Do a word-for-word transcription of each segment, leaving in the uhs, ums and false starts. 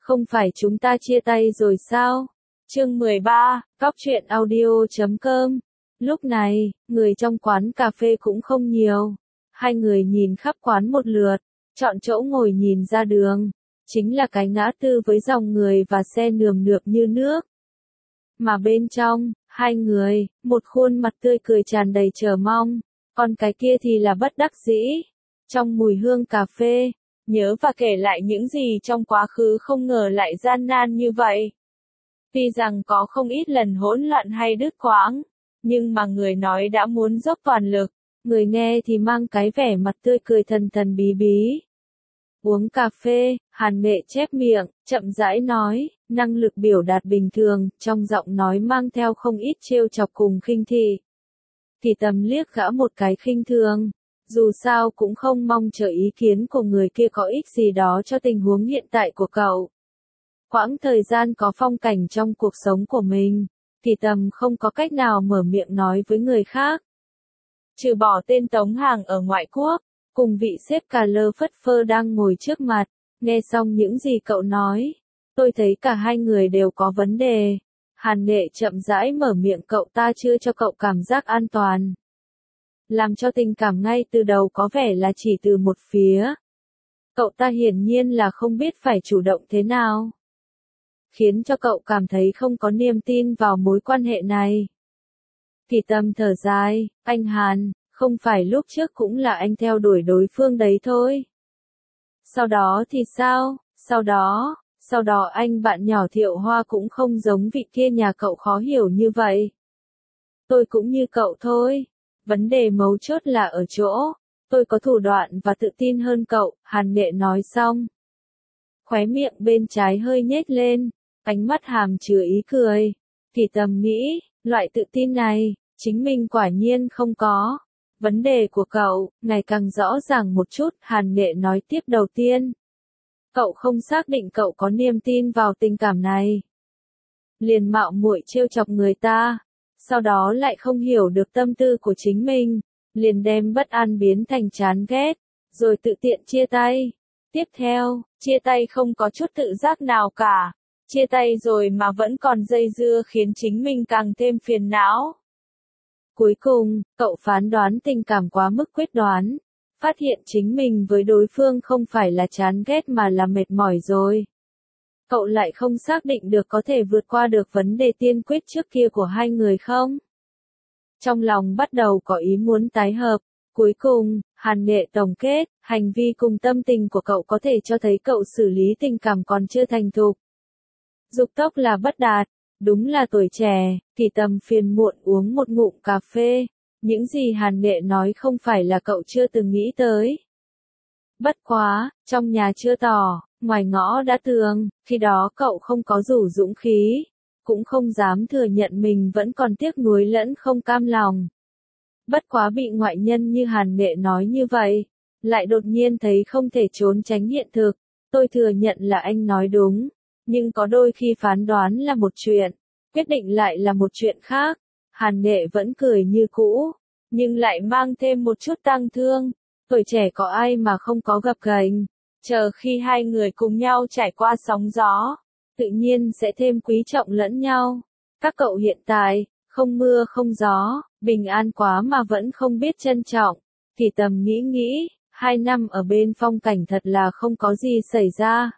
Không phải chúng ta chia tay rồi sao? Chương mười ba, Góc truyện audio chấm com. Lúc này, người trong quán cà phê cũng không nhiều. Hai người nhìn khắp quán một lượt, chọn chỗ ngồi nhìn ra đường. Chính là cái ngã tư với dòng người và xe nườm nượp như nước. Mà bên trong, hai người, một khuôn mặt tươi cười tràn đầy chờ mong, còn cái kia thì là bất đắc dĩ. Trong mùi hương cà phê, nhớ và kể lại những gì trong quá khứ không ngờ lại gian nan như vậy. Tuy rằng có không ít lần hỗn loạn hay đứt quãng, nhưng mà người nói đã muốn dốc toàn lực, người nghe thì mang cái vẻ mặt tươi cười thần thần bí bí. Uống cà phê, Hàn Nghệ chép miệng, chậm rãi nói, năng lực biểu đạt bình thường, trong giọng nói mang theo không ít trêu chọc cùng khinh thị. Thì Tầm liếc gã một cái khinh thường, dù sao cũng không mong chờ ý kiến của người kia có ích gì đó cho tình huống hiện tại của cậu. Quãng thời gian có phong cảnh trong cuộc sống của mình, thì Tầm không có cách nào mở miệng nói với người khác. Trừ bỏ tên Tống Hàng ở ngoại quốc, cùng vị sếp cà lơ phất phơ đang ngồi trước mặt, nghe xong những gì cậu nói, tôi thấy cả hai người đều có vấn đề. Hàn Nghệ chậm rãi mở miệng, cậu ta chưa cho cậu cảm giác an toàn. Làm cho tình cảm ngay từ đầu có vẻ là chỉ từ một phía. Cậu ta hiển nhiên là không biết phải chủ động thế nào. Khiến cho cậu cảm thấy không có niềm tin vào mối quan hệ này. Thì Tầm thở dài, anh Hàn, không phải lúc trước cũng là anh theo đuổi đối phương đấy thôi. Sau đó thì sao, sau đó, sau đó anh bạn nhỏ Thiệu Hoa cũng không giống vị kia nhà cậu khó hiểu như vậy. Tôi cũng như cậu thôi. Vấn đề mấu chốt là ở chỗ, tôi có thủ đoạn và tự tin hơn cậu, Hàn Nghệ nói xong. Khóe miệng bên trái hơi nhếch lên, ánh mắt hàm chứa ý cười. Thì Tầm nghĩ, loại tự tin này, chính mình quả nhiên không có. Vấn đề của cậu, ngày càng rõ ràng một chút, Hàn Nghệ nói tiếp. Đầu tiên, cậu không xác định cậu có niềm tin vào tình cảm này. Liền mạo muội trêu chọc người ta. Sau đó lại không hiểu được tâm tư của chính mình, liền đem bất an biến thành chán ghét, rồi tự tiện chia tay. Tiếp theo, chia tay không có chút tự giác nào cả, chia tay rồi mà vẫn còn dây dưa khiến chính mình càng thêm phiền não. Cuối cùng, cậu phán đoán tình cảm quá mức quyết đoán, phát hiện chính mình với đối phương không phải là chán ghét mà là mệt mỏi rồi. Cậu lại không xác định được có thể vượt qua được vấn đề tiên quyết trước kia của hai người không? Trong lòng bắt đầu có ý muốn tái hợp. Cuối cùng, Hàn Nghệ tổng kết, hành vi cùng tâm tình của cậu có thể cho thấy cậu xử lý tình cảm còn chưa thành thục. Dục tốc là bất đạt, đúng là tuổi trẻ. Thì Tầm phiền muộn uống một ngụm cà phê. Những gì Hàn Nghệ nói không phải là cậu chưa từng nghĩ tới. Bất quá, trong nhà chưa tỏ, ngoài ngõ đã tường, khi đó cậu không có đủ dũng khí, cũng không dám thừa nhận mình vẫn còn tiếc nuối lẫn không cam lòng. Bất quá bị ngoại nhân như Hàn Nghệ nói như vậy, lại đột nhiên thấy không thể trốn tránh hiện thực. Tôi thừa nhận là anh nói đúng, nhưng có đôi khi phán đoán là một chuyện, quyết định lại là một chuyện khác. Hàn Nghệ vẫn cười như cũ, nhưng lại mang thêm một chút tang thương. Tuổi trẻ có ai mà không có gập ghềnh, chờ khi hai người cùng nhau trải qua sóng gió, tự nhiên sẽ thêm quý trọng lẫn nhau. Các cậu hiện tại, không mưa không gió, bình an quá mà vẫn không biết trân trọng. Thì Tầm nghĩ nghĩ, hai năm ở bên phong cảnh thật là không có gì xảy ra.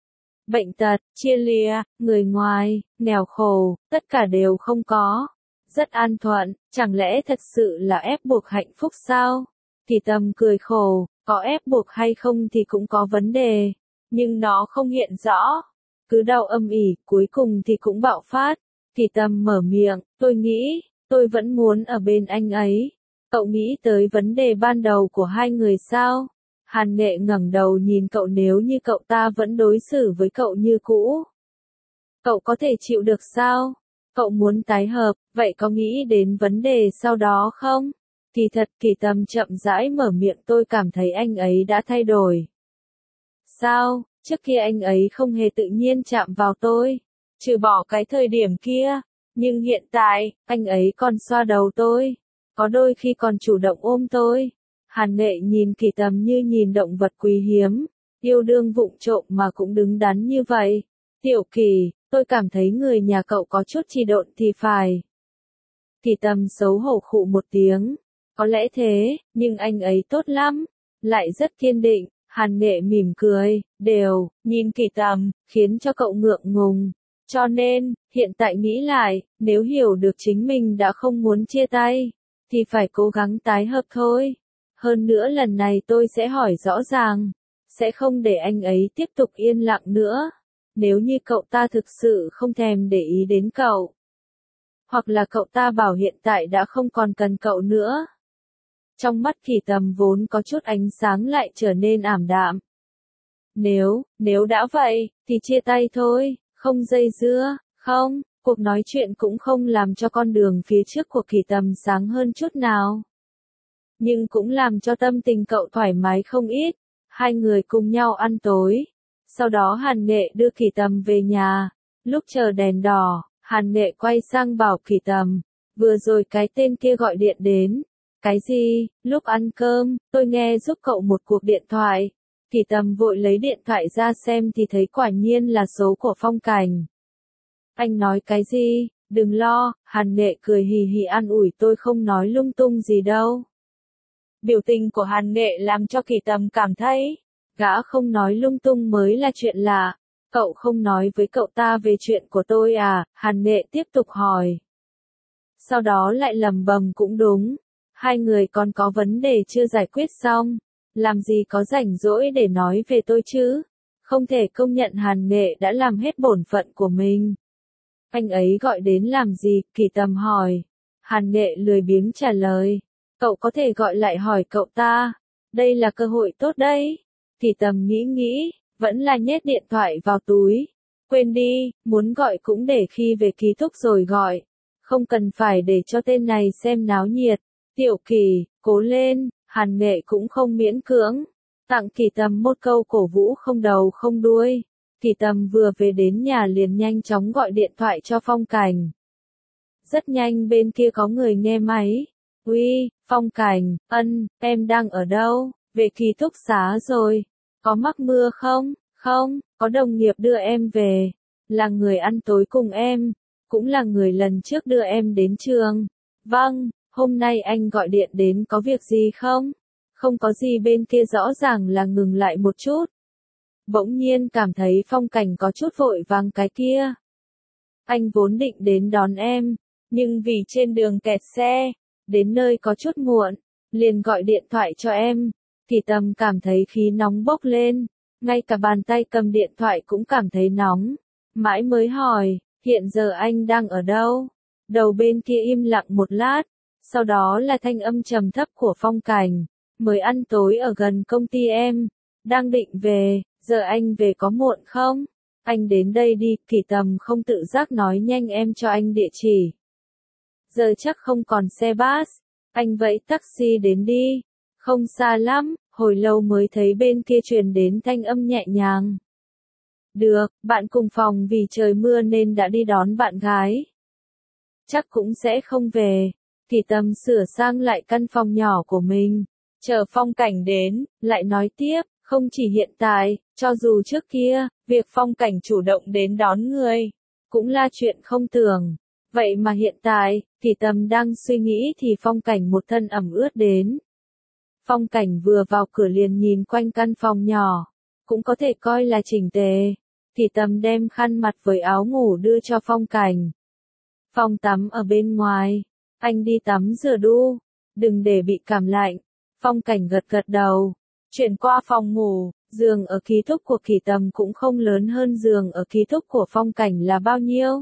Bệnh tật, chia lìa, người ngoài, nghèo khổ, tất cả đều không có. Rất an thuận, chẳng lẽ thật sự là ép buộc hạnh phúc sao? Thì Tầm cười khổ, có ép buộc hay không thì cũng có vấn đề, nhưng nó không hiện rõ. Cứ đau âm ỉ, cuối cùng thì cũng bạo phát. Thì Tầm mở miệng, tôi nghĩ, tôi vẫn muốn ở bên anh ấy. Cậu nghĩ tới vấn đề ban đầu của hai người sao? Hàn Nghệ ngẩng đầu nhìn cậu, nếu như cậu ta vẫn đối xử với cậu như cũ, cậu có thể chịu được sao? Cậu muốn tái hợp, vậy có nghĩ đến vấn đề sau đó không? Kỳ thật, Kỳ Tầm chậm rãi mở miệng, tôi cảm thấy anh ấy đã thay đổi. Sao, trước kia anh ấy không hề tự nhiên chạm vào tôi, trừ bỏ cái thời điểm kia, nhưng hiện tại, anh ấy còn xoa đầu tôi, có đôi khi còn chủ động ôm tôi. Hàn Nghệ nhìn Kỳ Tầm như nhìn động vật quý hiếm, yêu đương vụng trộm mà cũng đứng đắn như vậy, Tiểu Kỳ, tôi cảm thấy người nhà cậu có chút trì độn thì phải. Kỳ Tâm xấu hổ khụ một tiếng. Có lẽ thế, nhưng anh ấy tốt lắm, lại rất kiên định. Hàn Nghệ mỉm cười, đều, nhìn Kỳ Tâm, khiến cho cậu ngượng ngùng. Cho nên, hiện tại nghĩ lại, nếu hiểu được chính mình đã không muốn chia tay, thì phải cố gắng tái hợp thôi. Hơn nữa lần này tôi sẽ hỏi rõ ràng, sẽ không để anh ấy tiếp tục yên lặng nữa. Nếu như cậu ta thực sự không thèm để ý đến cậu, hoặc là cậu ta bảo hiện tại đã không còn cần cậu nữa. Trong mắt Kỳ Tâm vốn có chút ánh sáng lại trở nên ảm đạm. Nếu, nếu đã vậy, thì chia tay thôi, không dây dưa, không, cuộc nói chuyện cũng không làm cho con đường phía trước của Kỳ Tâm sáng hơn chút nào. Nhưng cũng làm cho tâm tình cậu thoải mái không ít. Hai người cùng nhau ăn tối. Sau đó Hàn Nghệ đưa Kỳ Tâm về nhà. Lúc chờ đèn đỏ, Hàn Nghệ quay sang bảo Kỳ Tâm, vừa rồi cái tên kia gọi điện đến. Cái gì? Lúc ăn cơm, tôi nghe giúp cậu một cuộc điện thoại. Kỳ Tâm vội lấy điện thoại ra xem thì thấy quả nhiên là số của Phong Cảnh. Anh nói cái gì? Đừng lo, Hàn Nghệ cười hì hì an ủi, tôi không nói lung tung gì đâu. Biểu tình của Hàn Nghệ làm cho Kỳ Tâm cảm thấy, gã không nói lung tung mới là chuyện lạ. Cậu không nói với cậu ta về chuyện của tôi à? Hàn Nghệ tiếp tục hỏi. Sau đó lại lầm bầm cũng đúng. Hai người còn có vấn đề chưa giải quyết xong. Làm gì có rảnh rỗi để nói về tôi chứ? Không thể công nhận Hàn Nghệ đã làm hết bổn phận của mình. Anh ấy gọi đến làm gì? Kỳ Tâm hỏi. Hàn Nghệ lười biếng trả lời. Cậu có thể gọi lại hỏi cậu ta. Đây là cơ hội tốt đấy. Kỳ Tâm nghĩ nghĩ, vẫn là nhét điện thoại vào túi. Quên đi, muốn gọi cũng để khi về ký túc rồi gọi. Không cần phải để cho tên này xem náo nhiệt. Tiểu Kỳ, cố lên, Hàn Nghệ cũng không miễn cưỡng. Tặng Kỳ Tâm một câu cổ vũ không đầu không đuôi. Kỳ Tâm vừa về đến nhà liền nhanh chóng gọi điện thoại cho Phong Cảnh. Rất nhanh bên kia có người nghe máy. Uy, Phong Cảnh, ân, em đang ở đâu? Về ký túc xá rồi. Có mắc mưa không? Không, có đồng nghiệp đưa em về. Là người ăn tối cùng em. Cũng là người lần trước đưa em đến trường. Vâng, hôm nay anh gọi điện đến có việc gì không? Không có gì, bên kia rõ ràng là ngừng lại một chút. Bỗng nhiên cảm thấy Phong Cảnh có chút vội vàng cái kia. Anh vốn định đến đón em, nhưng vì trên đường kẹt xe, đến nơi có chút muộn, liền gọi điện thoại cho em. Kỳ Tâm cảm thấy khí nóng bốc lên, ngay cả bàn tay cầm điện thoại cũng cảm thấy nóng. Mãi mới hỏi, hiện giờ anh đang ở đâu? Đầu bên kia im lặng một lát, sau đó là thanh âm trầm thấp của Phong Cảnh. Mới ăn tối ở gần công ty em, đang định về, giờ anh về có muộn không? Anh đến đây đi. Kỳ Tâm không tự giác nói nhanh, em cho anh địa chỉ. Giờ chắc không còn xe bus, anh vẫy taxi đến đi. Không xa lắm, hồi lâu mới thấy bên kia truyền đến thanh âm nhẹ nhàng. Được, bạn cùng phòng vì trời mưa nên đã đi đón bạn gái. Chắc cũng sẽ không về. Kỳ Tâm sửa sang lại căn phòng nhỏ của mình. Chờ Phong Cảnh đến, lại nói tiếp, không chỉ hiện tại, cho dù trước kia, việc Phong Cảnh chủ động đến đón người, cũng là chuyện không tưởng. Vậy mà hiện tại, Kỳ Tâm đang suy nghĩ thì Phong Cảnh một thân ẩm ướt đến. Phong Cảnh vừa vào cửa liền nhìn quanh căn phòng nhỏ, cũng có thể coi là chỉnh tề. Kỳ Tâm đem khăn mặt với áo ngủ đưa cho Phong Cảnh. Phòng tắm ở bên ngoài, anh đi tắm rửa đu, đừng để bị cảm lạnh. Phong Cảnh gật gật đầu, chuyển qua phòng ngủ. Giường ở ký túc của Kỳ Tâm cũng không lớn hơn giường ở ký túc của Phong Cảnh là bao nhiêu,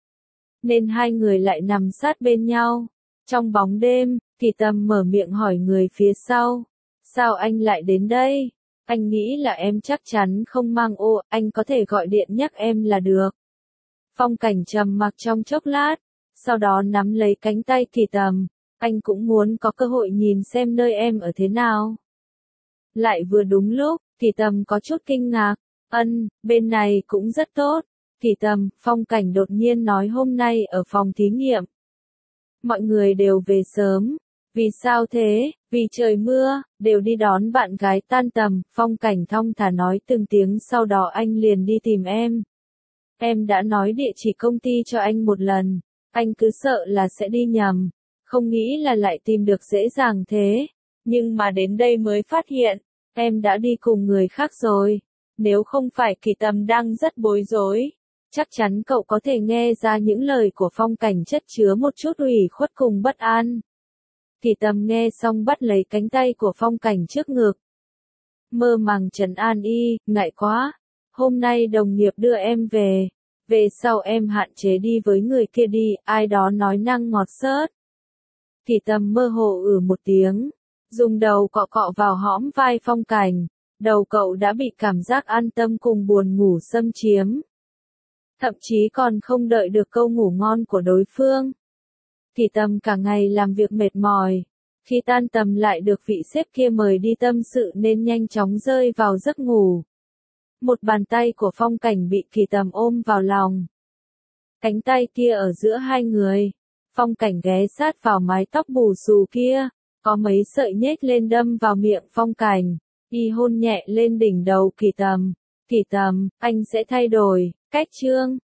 nên hai người lại nằm sát bên nhau. Trong bóng đêm, Kỳ Tâm mở miệng hỏi người phía sau, sao anh lại đến đây? Anh nghĩ là em chắc chắn không mang ô, anh có thể gọi điện nhắc em là được. Phong Cảnh trầm mặc trong chốc lát, sau đó nắm lấy cánh tay Kỳ Tâm, anh cũng muốn có cơ hội nhìn xem nơi em ở thế nào. Lại vừa đúng lúc, Kỳ Tâm có chút kinh ngạc, ân, bên này cũng rất tốt. Kỳ Tâm, Phong Cảnh đột nhiên nói hôm nay ở phòng thí nghiệm. Mọi người đều về sớm. Vì sao thế? Vì trời mưa, đều đi đón bạn gái tan tầm. Phong Cảnh thong thả nói từng tiếng, sau đó anh liền đi tìm em. Em đã nói địa chỉ công ty cho anh một lần, anh cứ sợ là sẽ đi nhầm, không nghĩ là lại tìm được dễ dàng thế. Nhưng mà đến đây mới phát hiện, em đã đi cùng người khác rồi. Nếu không phải Kỳ Tầm đang rất bối rối, chắc chắn cậu có thể nghe ra những lời của Phong Cảnh chất chứa một chút ủy khuất cùng bất an. Kỳ Tầm nghe xong bắt lấy cánh tay của Phong Cảnh trước ngực. Mơ màng trấn an y, ngại quá. Hôm nay đồng nghiệp đưa em về. Về sau em hạn chế đi với người kia đi, ai đó nói năng ngọt xớt. Kỳ Tầm mơ hồ ử một tiếng, dùng đầu cọ cọ vào hõm vai Phong Cảnh. Đầu cậu đã bị cảm giác an tâm cùng buồn ngủ xâm chiếm. Thậm chí còn không đợi được câu ngủ ngon của đối phương. Kỳ Tầm cả ngày làm việc mệt mỏi. Khi tan tầm lại được vị sếp kia mời đi tâm sự nên nhanh chóng rơi vào giấc ngủ. Một bàn tay của Phong Cảnh bị Kỳ Tầm ôm vào lòng. Cánh tay kia ở giữa hai người. Phong Cảnh ghé sát vào mái tóc bù xù kia. Có mấy sợi nhếch lên đâm vào miệng Phong Cảnh. Y hôn nhẹ lên đỉnh đầu Kỳ Tầm. Kỳ Tầm, anh sẽ thay đổi. Cách chương.